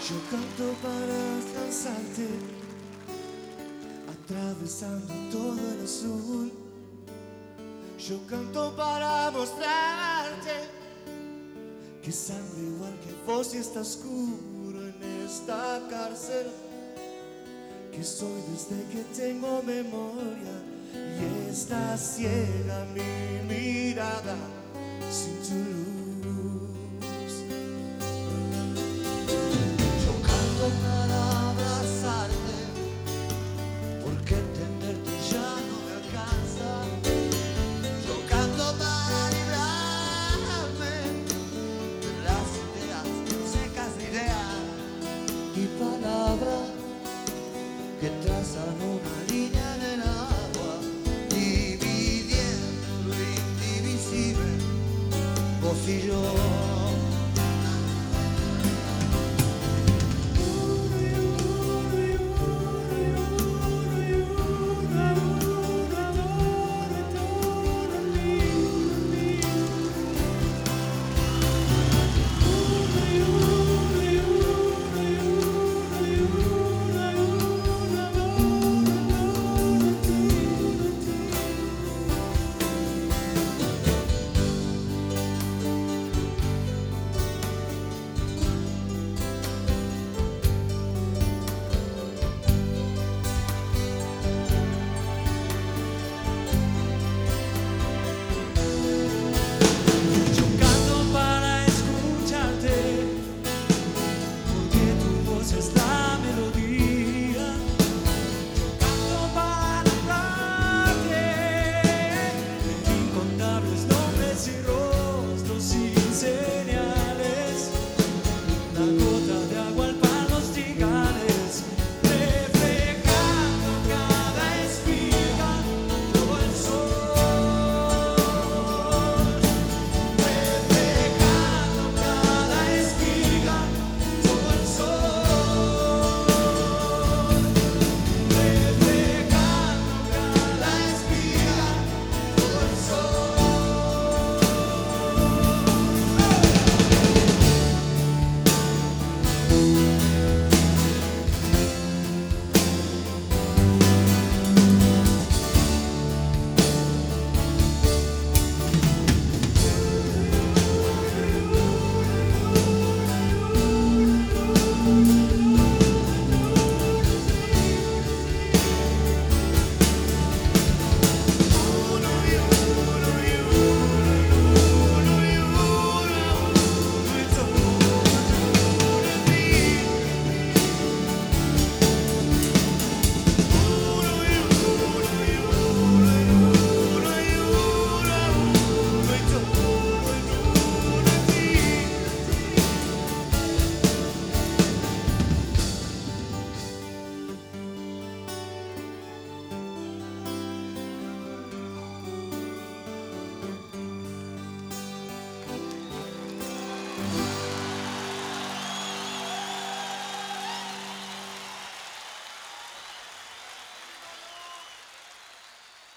Yo canto para alcanzarte, atravesando todo el azul. Yo canto para mostrarte que sangre igual que vos y está oscuro en esta cárcel, que soy desde que tengo memoria y está ciega mi mirada sin tu luz. Yo canto para abrazarte, porque entenderte ya no me alcanza. Yo canto para librarme de las ideas secas de ideas y palabras que trazan una línea en el agua, dividiendo lo indivisible, vos y yo.